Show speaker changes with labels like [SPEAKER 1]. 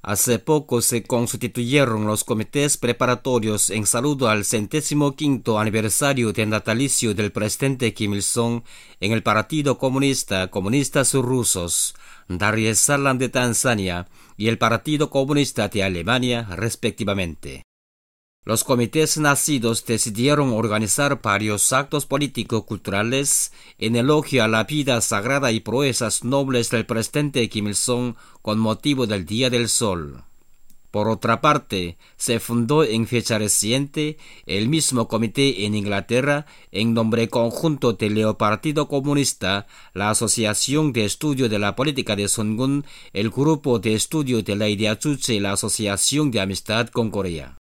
[SPEAKER 1] Hace poco se constituyeron los comités preparatorios en saludo al 105º aniversario del natalicio del presidente Kim Il-sung en el Partido Comunista, Comunistas Rusos, Dar es Salaam de Tanzania y el Partido Comunista de Alemania, respectivamente. Los comités nacidos decidieron organizar varios actos político-culturales en elogio a la vida sagrada y proezas nobles del presidente Kim Il-sung con motivo del Día del Sol. Por otra parte, se fundó en fecha reciente el mismo comité en Inglaterra en nombre conjunto del Partido Comunista, la Asociación de Estudio de la Política de Sungun, el Grupo de Estudio de la Idea Chuche y la Asociación de Amistad con Corea.